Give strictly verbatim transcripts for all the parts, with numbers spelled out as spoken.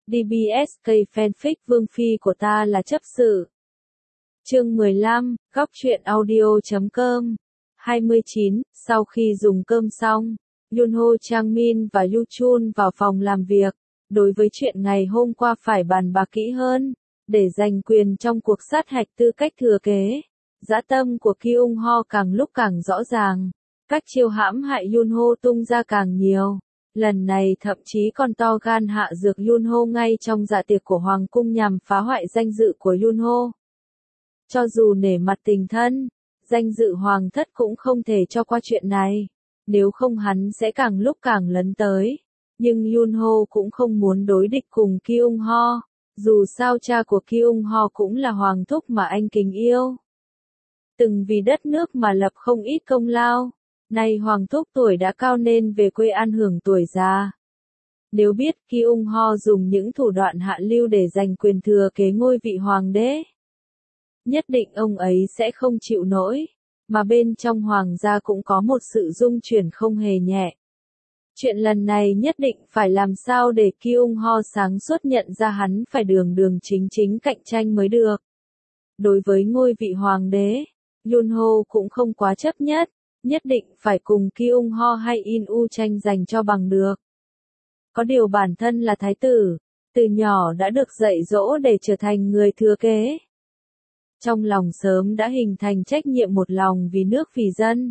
đê bê ét ca fanfic Vương Phi của ta là chấp sự. Chương mười lăm, góc truyện audio chấm com. hai mươi chín, sau khi dùng cơm xong, Yunho, Changmin và Yuchun vào phòng làm việc. Đối với chuyện ngày hôm qua phải bàn bạc kỹ hơn, để giành quyền trong cuộc sát hạch tư cách thừa kế. Dã tâm của Kyung Ho càng lúc càng rõ ràng, các chiêu hãm hại Yunho tung ra càng nhiều. Lần này thậm chí còn to gan hạ dược Yunho ngay trong dạ tiệc của Hoàng cung nhằm phá hoại danh dự của Yunho. Cho dù nể mặt tình thân, danh dự Hoàng thất cũng không thể cho qua chuyện này, nếu không hắn sẽ càng lúc càng lấn tới. Nhưng Yunho cũng không muốn đối địch cùng Kyung Ho, dù sao cha của Kyung Ho cũng là hoàng thúc mà anh kính yêu. Từng vì đất nước mà lập không ít công lao, nay hoàng thúc tuổi đã cao nên về quê an hưởng tuổi già. Nếu biết Kyung Ho dùng những thủ đoạn hạ lưu để giành quyền thừa kế ngôi vị hoàng đế, nhất định ông ấy sẽ không chịu nổi, mà bên trong hoàng gia cũng có một sự rung chuyển không hề nhẹ. Chuyện lần này nhất định phải làm sao để Kyung Ho sáng suốt nhận ra hắn phải đường đường chính chính cạnh tranh mới được. Đối với ngôi vị hoàng đế, Yunho cũng không quá chấp nhất, nhất định phải cùng Kyung Ho hay In-u tranh giành cho bằng được. Có điều bản thân là thái tử, từ nhỏ đã được dạy dỗ để trở thành người thừa kế. Trong lòng sớm đã hình thành trách nhiệm một lòng vì nước vì dân.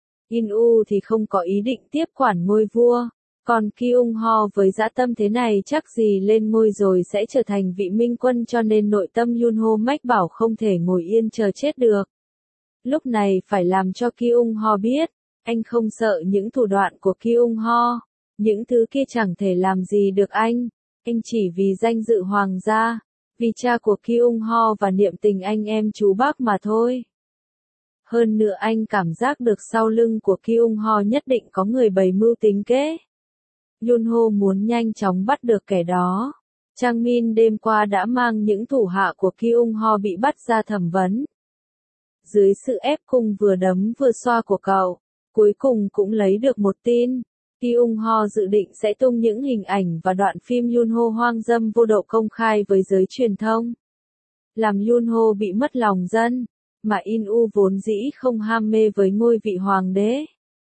In-u thì không có ý định tiếp quản ngôi vua, còn Kyung Ho với dã tâm thế này chắc gì lên ngôi rồi sẽ trở thành vị minh quân, cho nên nội tâm Yunho mách bảo không thể ngồi yên chờ chết được. Lúc này phải làm cho Kyung Ho biết, anh không sợ những thủ đoạn của Kyung Ho, những thứ kia chẳng thể làm gì được anh, anh chỉ vì danh dự hoàng gia, vì cha của Kyung Ho và niệm tình anh em chú bác mà thôi. Hơn nữa anh cảm giác được sau lưng của Kyung Ho nhất định có người bày mưu tính kế. Yunho muốn nhanh chóng bắt được kẻ đó. Changmin đêm qua đã mang những thủ hạ của Kyung Ho bị bắt ra thẩm vấn. Dưới sự ép cung vừa đấm vừa xoa của cậu, cuối cùng cũng lấy được một tin. Kyung Ho dự định sẽ tung những hình ảnh và đoạn phim Yunho hoang dâm vô độ công khai với giới truyền thông, làm Yunho bị mất lòng dân, mà In-u vốn dĩ không ham mê với ngôi vị hoàng đế.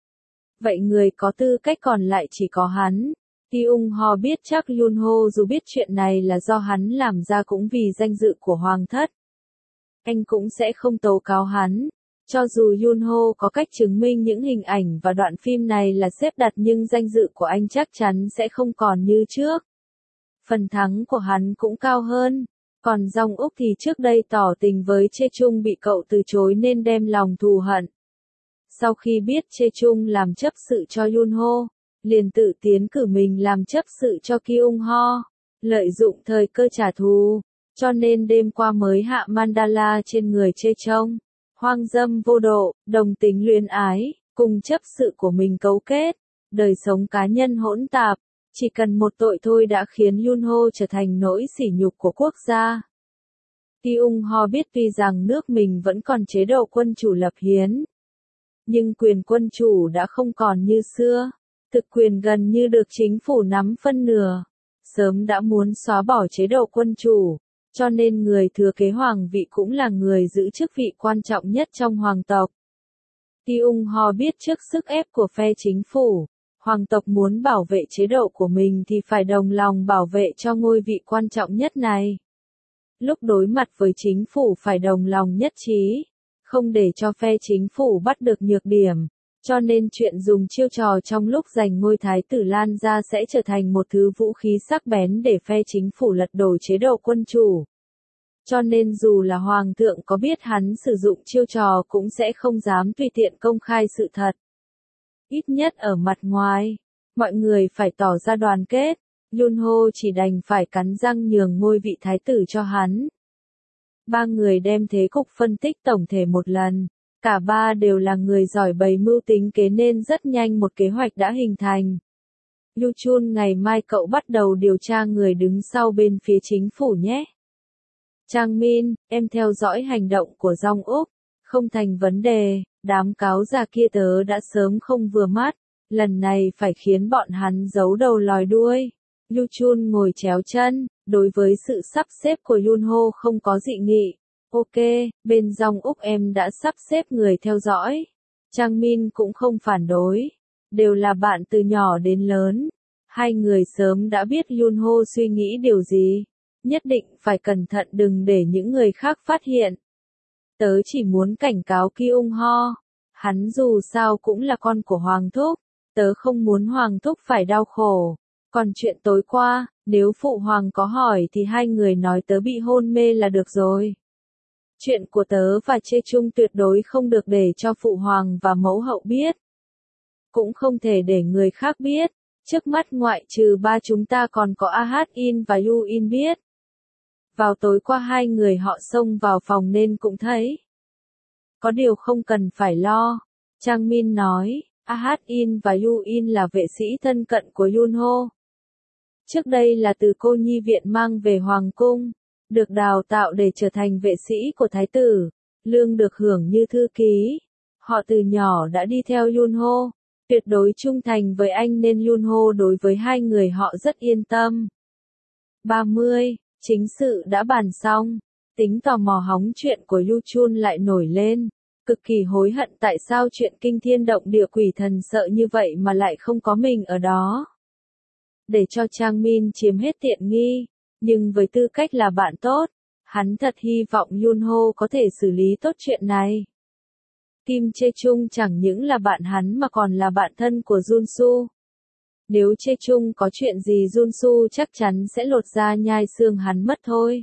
Vậy người có tư cách còn lại chỉ có hắn. Kyung Ho biết chắc Yunho dù biết chuyện này là do hắn làm ra cũng vì danh dự của hoàng thất, anh cũng sẽ không tố cáo hắn. Cho dù Yunho có cách chứng minh những hình ảnh và đoạn phim này là xếp đặt, nhưng danh dự của anh chắc chắn sẽ không còn như trước. Phần thắng của hắn cũng cao hơn. Còn Jong Úc thì trước đây tỏ tình với Chê Chung bị cậu từ chối nên đem lòng thù hận. Sau khi biết Chê Chung làm chấp sự cho Yunho, liền tự tiến cử mình làm chấp sự cho Kyung Ho, lợi dụng thời cơ trả thù, cho nên đêm qua mới hạ mandala trên người Chê Chung. Hoang dâm vô độ, đồng tính luyến ái, cùng chấp sự của mình cấu kết, đời sống cá nhân hỗn tạp, chỉ cần một tội thôi đã khiến Yunho trở thành nỗi sỉ nhục của quốc gia. Kyung Ho biết tuy rằng nước mình vẫn còn chế độ quân chủ lập hiến, nhưng quyền quân chủ đã không còn như xưa, thực quyền gần như được chính phủ nắm phân nửa, sớm đã muốn xóa bỏ chế độ quân chủ. Cho nên người thừa kế hoàng vị cũng là người giữ chức vị quan trọng nhất trong hoàng tộc. Kyung Ho biết trước sức ép của phe chính phủ, hoàng tộc muốn bảo vệ chế độ của mình thì phải đồng lòng bảo vệ cho ngôi vị quan trọng nhất này. Lúc đối mặt với chính phủ phải đồng lòng nhất trí, không để cho phe chính phủ bắt được nhược điểm. Cho nên chuyện dùng chiêu trò trong lúc giành ngôi thái tử lan ra sẽ trở thành một thứ vũ khí sắc bén để phe chính phủ lật đổ chế độ quân chủ. Cho nên dù là hoàng thượng có biết hắn sử dụng chiêu trò cũng sẽ không dám tùy tiện công khai sự thật. Ít nhất ở mặt ngoài, mọi người phải tỏ ra đoàn kết, Yunho chỉ đành phải cắn răng nhường ngôi vị thái tử cho hắn. Ba người đem thế cục phân tích tổng thể một lần. Cả ba đều là người giỏi bày mưu tính kế nên rất nhanh một kế hoạch đã hình thành. Yuchun, ngày mai cậu bắt đầu điều tra người đứng sau bên phía chính phủ nhé. Changmin, em theo dõi hành động của Jong Úc, không thành vấn đề, đám cáo già kia tớ đã sớm không vừa mắt, lần này phải khiến bọn hắn giấu đầu lòi đuôi. Yu Chun ngồi chéo chân, đối với sự sắp xếp của Yunho không có dị nghị. Ok, bên Dòng Úc em đã sắp xếp người theo dõi. Chang Min cũng không phản đối. Đều là bạn từ nhỏ đến lớn. Hai người sớm đã biết Yunho suy nghĩ điều gì. Nhất định phải cẩn thận đừng để những người khác phát hiện. Tớ chỉ muốn cảnh cáo Kyung Ho. Hắn dù sao cũng là con của Hoàng Thúc. Tớ không muốn Hoàng Thúc phải đau khổ. Còn chuyện tối qua, nếu Phụ Hoàng có hỏi thì hai người nói tớ bị hôn mê là được rồi. Chuyện của tớ và Chê Chung tuyệt đối không được để cho Phụ Hoàng và Mẫu Hậu biết. Cũng không thể để người khác biết. Trước mắt ngoại trừ ba chúng ta còn có A Hát In và Yu In biết. Vào tối qua hai người họ xông vào phòng nên cũng thấy. Có điều không cần phải lo. Chang Min nói, A Hát In và Yu In là vệ sĩ thân cận của Yunho. Trước đây là từ cô nhi viện mang về Hoàng cung, được đào tạo để trở thành vệ sĩ của Thái tử, lương được hưởng như thư ký. Họ từ nhỏ đã đi theo Yunho, tuyệt đối trung thành với anh nên Yunho đối với hai người họ rất yên tâm. ba mươi. Chính sự đã bàn xong, tính tò mò hóng chuyện của Yu Chun lại nổi lên, cực kỳ hối hận tại sao chuyện kinh thiên động địa quỷ thần sợ như vậy mà lại không có mình ở đó. Để cho Chang Min chiếm hết tiện nghi, nhưng với tư cách là bạn tốt, hắn thật hy vọng Yunho có thể xử lý tốt chuyện này. Kim Chê Chung chẳng những là bạn hắn mà còn là bạn thân của Junsu. Nếu Chê Chung có chuyện gì Junsu chắc chắn sẽ lột da nhai xương hắn mất thôi.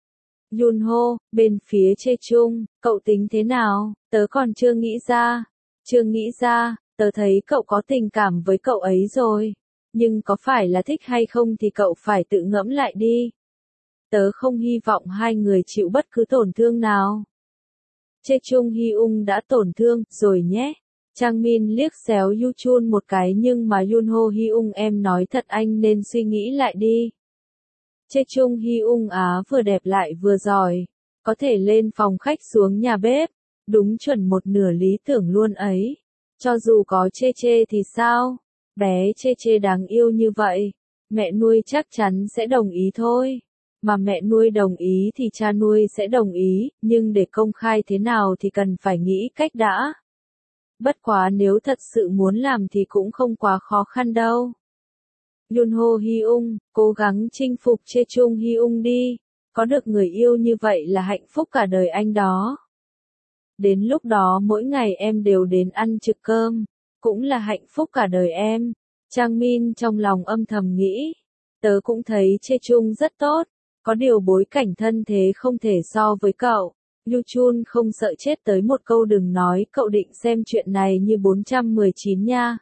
Yunho, bên phía Chê Chung, cậu tính thế nào? Tớ còn chưa nghĩ ra. Chưa nghĩ ra, tớ thấy cậu có tình cảm với cậu ấy rồi. Nhưng có phải là thích hay không thì cậu phải tự ngẫm lại đi. Tớ không hy vọng hai người chịu bất cứ tổn thương nào. Chê Chung Hyung đã tổn thương rồi nhé. Chang Min liếc xéo Yu Chun một cái nhưng mà Yunho Hyung em nói thật anh nên suy nghĩ lại đi. Chê Chung Hyung á vừa đẹp lại vừa giỏi. Có thể lên phòng khách xuống nhà bếp. Đúng chuẩn một nửa lý tưởng luôn ấy. Cho dù có Chê Chê thì sao? Bé Chê Chê đáng yêu như vậy. Mẹ nuôi chắc chắn sẽ đồng ý thôi. Mà mẹ nuôi đồng ý thì cha nuôi sẽ đồng ý. Nhưng để công khai thế nào thì cần phải nghĩ cách đã. Bất quá nếu thật sự muốn làm thì cũng không quá khó khăn đâu. Yunho Hyung, cố gắng chinh phục Chê Chung Hyung đi. Có được người yêu như vậy là hạnh phúc cả đời anh đó. Đến lúc đó mỗi ngày em đều đến ăn trực cơm. Cũng là hạnh phúc cả đời em. Chang Min trong lòng âm thầm nghĩ. Tớ cũng thấy Chê Chung rất tốt. Có điều bối cảnh thân thế không thể so với cậu. Yu Chun không sợ chết tới một câu đừng nói cậu định xem chuyện này như bốn trăm mười chín nha.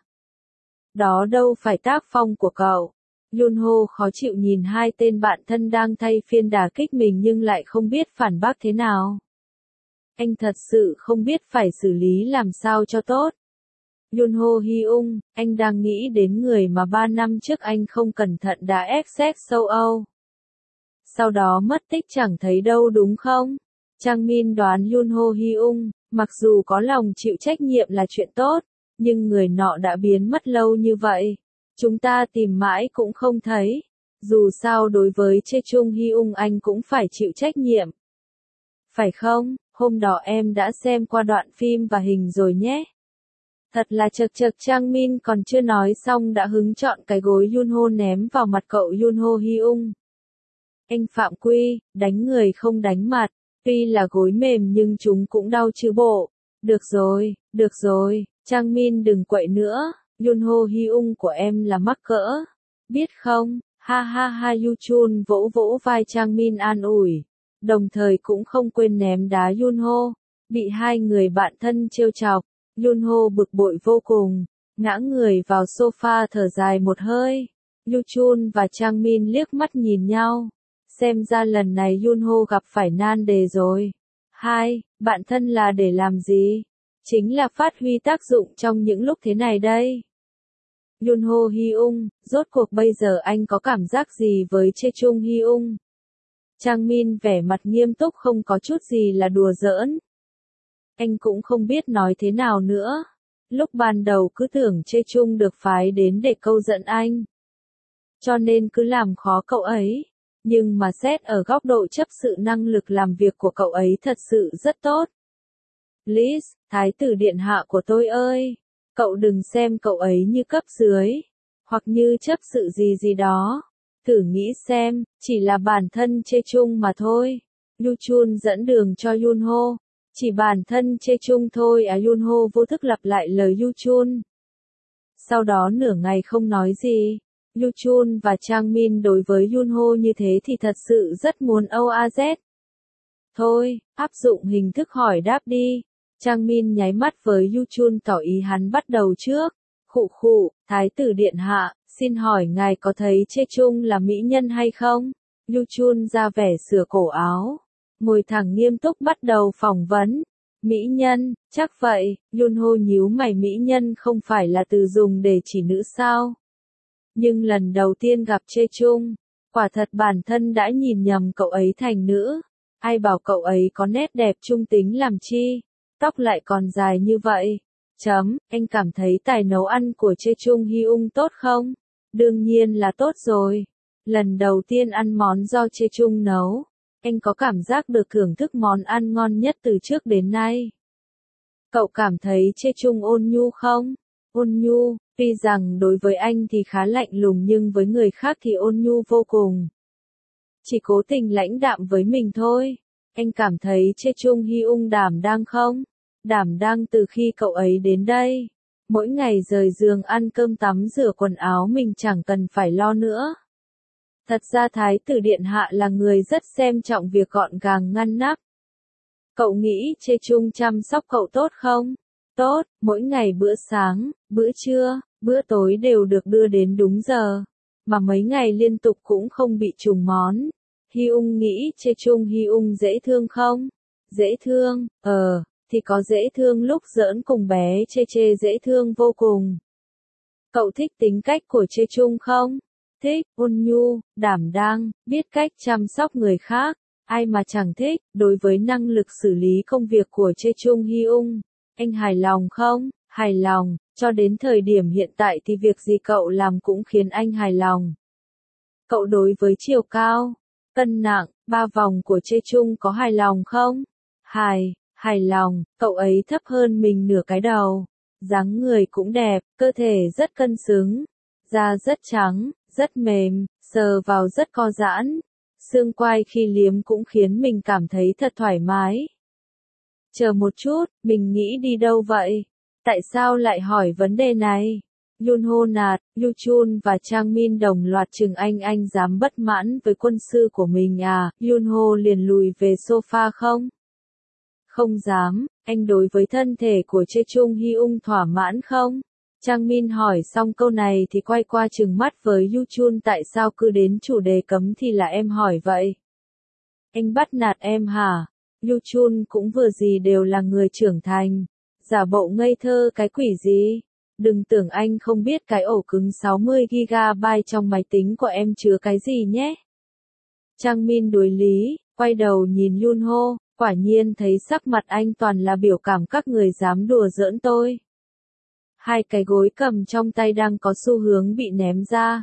Đó đâu phải tác phong của cậu. Yunho khó chịu nhìn hai tên bạn thân đang thay phiên đả kích mình nhưng lại không biết phản bác thế nào. Anh thật sự không biết phải xử lý làm sao cho tốt. Yunho Hyung, anh đang nghĩ đến người mà ba năm trước anh không cẩn thận đã ép xét châu Âu. Sau đó mất tích chẳng thấy đâu đúng không? Chang Min đoán Yunho Hyung, mặc dù có lòng chịu trách nhiệm là chuyện tốt, nhưng người nọ đã biến mất lâu như vậy. Chúng ta tìm mãi cũng không thấy. Dù sao đối với Chê Chung Hyung anh cũng phải chịu trách nhiệm. Phải không? Hôm đó em đã xem qua đoạn phim và hình rồi nhé. Thật là chật chật Chang Min còn chưa nói xong đã hứng chọn cái gối Yunho ném vào mặt cậu Yunho Hyung. Anh phạm quy, đánh người không đánh mặt. Tuy là gối mềm nhưng chúng cũng đau chứ bộ. Được rồi, được rồi, Chang Min đừng quậy nữa, Yunho Hyung của em là mắc cỡ. Biết không, ha ha ha Yu Chun vỗ vỗ vai Chang Min an ủi. Đồng thời cũng không quên ném đá Yunho. Bị hai người bạn thân trêu chọc, Yunho bực bội vô cùng, ngã người vào sofa thở dài một hơi. Yu Chun và Chang Min liếc mắt nhìn nhau. Xem ra lần này Yunho gặp phải nan đề rồi. Hai, bạn thân là để làm gì? Chính là phát huy tác dụng trong những lúc thế này đây. Yunho Hyung, rốt cuộc bây giờ anh có cảm giác gì với Chê Chung Hyung? Chang Min vẻ mặt nghiêm túc không có chút gì là đùa giỡn. Anh cũng không biết nói thế nào nữa. Lúc ban đầu cứ tưởng Chê Chung được phái đến để câu giận anh. cho nên cứ làm khó cậu ấy. Nhưng mà xét ở góc độ chấp sự năng lực làm việc của cậu ấy thật sự rất tốt. Liz, thái tử điện hạ của tôi ơi, cậu đừng xem cậu ấy như cấp dưới, hoặc như chấp sự gì gì đó. Thử nghĩ xem, chỉ là bản thân Chê Chung mà thôi. Yu Chun dẫn đường cho Yunho. Chỉ bản thân Chê Chung thôi à, Yunho vô thức lặp lại lời Yu Chun. Sau đó nửa ngày không nói gì. Yu Chun và Chang Min đối với Yunho như thế thì thật sự rất muốn âu a dét. Thôi, áp dụng hình thức hỏi đáp đi. Chang Min nháy mắt với Yu Chun tỏ ý hắn bắt đầu trước. Khụ khụ, thái tử điện hạ, xin hỏi ngài có thấy Chê Chung là mỹ nhân hay không? Yu Chun ra vẻ sửa cổ áo, ngồi thẳng nghiêm túc bắt đầu phỏng vấn. Mỹ nhân, chắc vậy. Yunho nhíu mày, mỹ nhân không phải là từ dùng để chỉ nữ sao? Nhưng lần đầu tiên gặp Chê Chung, quả thật bản thân đã nhìn nhầm cậu ấy thành nữ. Ai bảo cậu ấy có nét đẹp trung tính làm chi, tóc lại còn dài như vậy. Chấm, anh cảm thấy tài nấu ăn của Chê Chung Hyung tốt không? Đương nhiên là tốt rồi. Lần đầu tiên ăn món do Chê Chung nấu, anh có cảm giác được thưởng thức món ăn ngon nhất từ trước đến nay. Cậu cảm thấy Chê Chung ôn nhu không? Ôn nhu, tuy rằng đối với anh thì khá lạnh lùng nhưng với người khác thì ôn nhu vô cùng. Chỉ cố tình lãnh đạm với mình thôi. Anh cảm thấy Chê Chung Hyung đảm đang không? Đảm đang từ khi cậu ấy đến đây. Mỗi ngày rời giường ăn cơm tắm rửa quần áo mình chẳng cần phải lo nữa. Thật ra thái tử điện hạ là người rất xem trọng việc gọn gàng ngăn nắp. Cậu nghĩ Chê Chung chăm sóc cậu tốt không? Tốt, mỗi ngày bữa sáng, bữa trưa, bữa tối đều được đưa đến đúng giờ. Mà mấy ngày liên tục cũng không bị trùng món. Hyung nghĩ Chê Chung Hyung dễ thương không? Dễ thương, ờ, thì có dễ thương lúc giỡn cùng bé Chê Chê dễ thương vô cùng. Cậu thích tính cách của Chê Chung không? Thích, ôn nhu, đảm đang, biết cách chăm sóc người khác. Ai mà chẳng thích, đối với năng lực xử lý công việc của Chê Chung Hyung, anh hài lòng không? Hài lòng, cho đến thời điểm hiện tại thì việc gì cậu làm cũng khiến anh hài lòng. Cậu đối với chiều cao, cân nặng, ba vòng của Chê Chung có hài lòng không? Hài, hài lòng, cậu ấy thấp hơn mình nửa cái đầu. Dáng người cũng đẹp, cơ thể rất cân xứng, da rất trắng, rất mềm, sờ vào rất co giãn. Xương quai khi liếm cũng khiến mình cảm thấy thật thoải mái. Chờ một chút, mình nghĩ đi đâu vậy? Tại sao lại hỏi vấn đề này? Yunho nạt, Yu Chun và Chang Min đồng loạt chừng anh anh dám bất mãn với quân sư của mình à? Yunho liền lùi về sofa không? Không dám, anh đối với thân thể của Chê Chung Hyung thỏa mãn không? Chang Min hỏi xong câu này thì quay qua trừng mắt với Yu Chun, tại sao cứ đến chủ đề cấm thì là em hỏi vậy? Anh bắt nạt em hả? Yu Chun cũng vừa gì đều là người trưởng thành. Giả bộ ngây thơ cái quỷ gì? Đừng tưởng anh không biết cái ổ cứng sáu mươi gi ga bai trong máy tính của em chứa cái gì nhé. Chang Min đối lý, quay đầu nhìn Yunho, quả nhiên thấy sắc mặt anh toàn là biểu cảm các người dám đùa giỡn tôi. Hai cái gối cầm trong tay đang có xu hướng bị ném ra.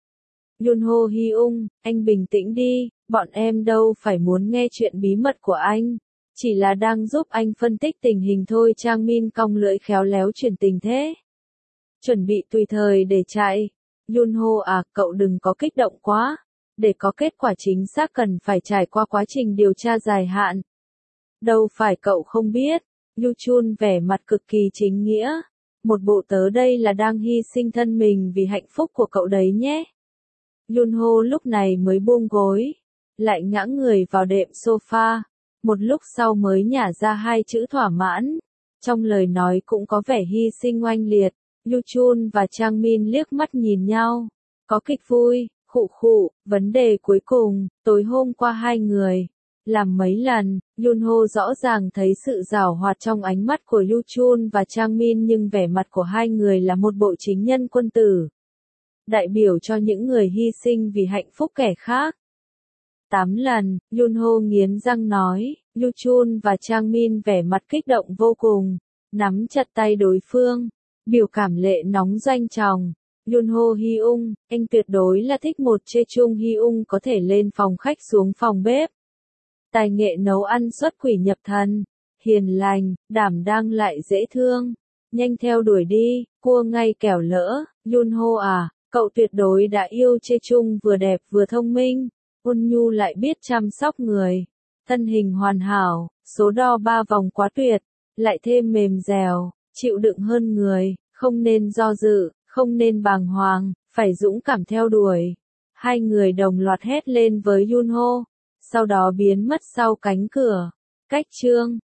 Yunho Hyung, anh bình tĩnh đi, bọn em đâu phải muốn nghe chuyện bí mật của anh. Chỉ là đang giúp anh phân tích tình hình thôi. Chang Min cong lưỡi khéo léo chuyển tình thế. Chuẩn bị tùy thời để chạy. Yunho à, cậu đừng có kích động quá. Để có kết quả chính xác cần phải trải qua quá trình điều tra dài hạn. Đâu phải cậu không biết. Yu Chun vẻ mặt cực kỳ chính nghĩa. Một bộ tớ đây là đang hy sinh thân mình vì hạnh phúc của cậu đấy nhé. Yunho lúc này mới buông gối. Lại ngã người vào đệm sofa. Một lúc sau mới nhả ra hai chữ thỏa mãn. Trong lời nói cũng có vẻ hy sinh oanh liệt. Yu Chun và Chang Min liếc mắt nhìn nhau. Có kịch vui, khụ khụ, vấn đề cuối cùng, tối hôm qua hai người làm mấy lần, Yunho rõ ràng thấy sự giảo hoạt trong ánh mắt của Yu Chun và Chang Min, nhưng vẻ mặt của hai người là một bộ chính nhân quân tử. Đại biểu cho những người hy sinh vì hạnh phúc kẻ khác. Tám lần, Yunho nghiến răng nói, Yu Chun và Chang Min vẻ mặt kích động vô cùng, nắm chặt tay đối phương, biểu cảm lệ nóng doanh tròng. Yunho Hyung, anh tuyệt đối là thích một Chejung Hyung có thể lên phòng khách xuống phòng bếp. Tài nghệ nấu ăn xuất quỷ nhập thần, hiền lành, đảm đang lại dễ thương. Nhanh theo đuổi đi, cua ngay kẻo lỡ. Yunho à, cậu tuyệt đối đã yêu Chejung vừa đẹp vừa thông minh, ôn nhu lại biết chăm sóc người. Thân hình hoàn hảo, số đo ba vòng quá tuyệt, lại thêm mềm dẻo, chịu đựng hơn người, không nên do dự, không nên bàng hoàng, phải dũng cảm theo đuổi. Hai người đồng loạt hét lên với Yunho, sau đó biến mất sau cánh cửa. Cách chương